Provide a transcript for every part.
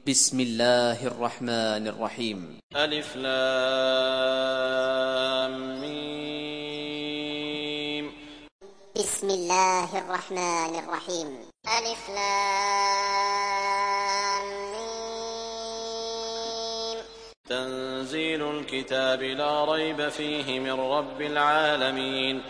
بسم الله الرحمن الرحيم. ألف لام ميم. بسم الله الرحمن الرحيم. ألف لام ميم. تنزيل الكتاب لا ريب فيه من رب العالمين.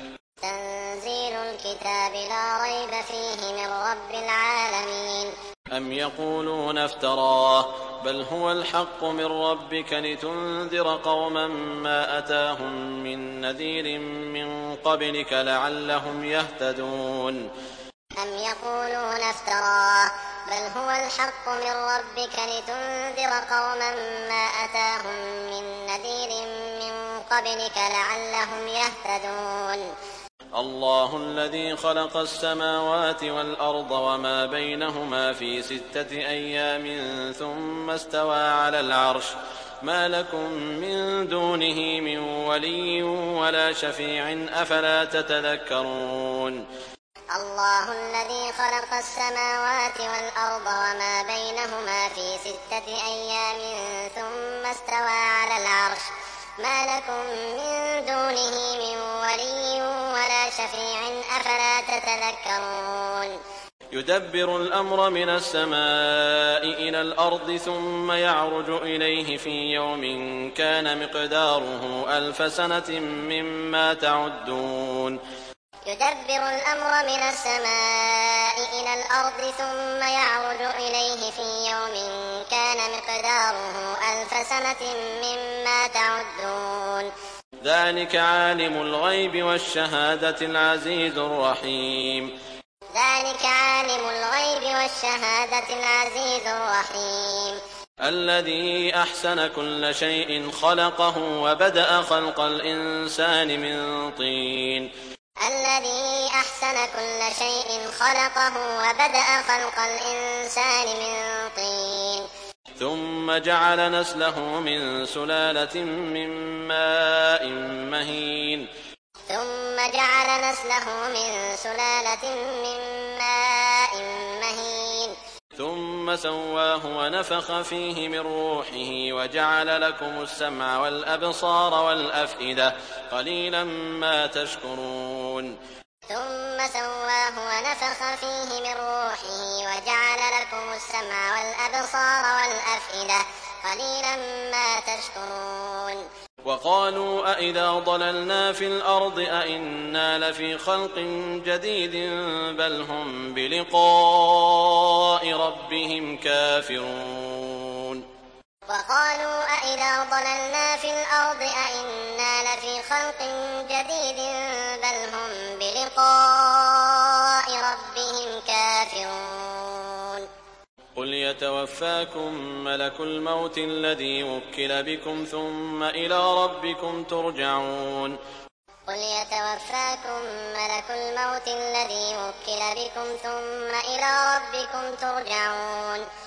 تنزيل الكتاب لا ريب فيه من رب العالمين. أم يقولون افتراه بل هو الحق من ربك لتنذر قوما ما أتاهم من نذير من قبلك لعلهم يهتدون. أم يقولون افتراه بل هو الحق من ربك لتنذر قوما ما أتاهم من نذير من قبلك لعلهم يهتدون. الله الذي خلق السماوات والأرض وما بينهما في 6 أيام ثم استوى على العرش ما لكم من دونه من ولي ولا شفيع أفلا تتذكرون. الله الذي خلق السماوات والأرض وما بينهما في 6 أيام ثم استوى على العرش ما لكم من دونه من ولي ولا شفيع أفلا تتذكرون. يدبر الأمر من السماء إلى الأرض ثم يعرج إليه في يوم كان مقداره 1000 سنة مما تعدون. يدبر الأمر من السماء إلى الأرض ثم يعرج إليه في يوم كان مقداره 1000 سنة مما تعدون. ذلك عالم الغيب والشهادة العزيز الرحيم. ذلك عالم الغيب والشهادة العزيز الرحيم. الذي أحسن كل شيء خلقه وبدأ خلق الإنسان من طين. الذي أحسن كل شيء خلقه وبدأ خلق الإنسان من طين. ثم جعل نسله من سلالة من ماء مهين. ثم جعل نسله من سلالة من ماء مهين. ثم سواه ونفخ فيه من روحه وجعل لكم السمع والأبصار والأفئدة قليلا ما تشكرون. ثم سواه ونفخ فيه من روحه وجعل لكم السمع والأبصار والأفئدة قليلا ما تشكرون. وقالوا أئذا ضللنا في الأرض أئنا لفي خلق جديد بل هم بلقاء ربهم كافرون. وقالوا أئذا ضللنا في الأرض أئنا لفي خلق جديد بل هم بلقاء ربهم كافرون. قل يتوفاكم ملك الموت الذي وكل بكم ثم إلى ربكم ترجعون. قل يتوفاكم ملك الموت الذي وكل بكم ثم إلى ربكم ترجعون.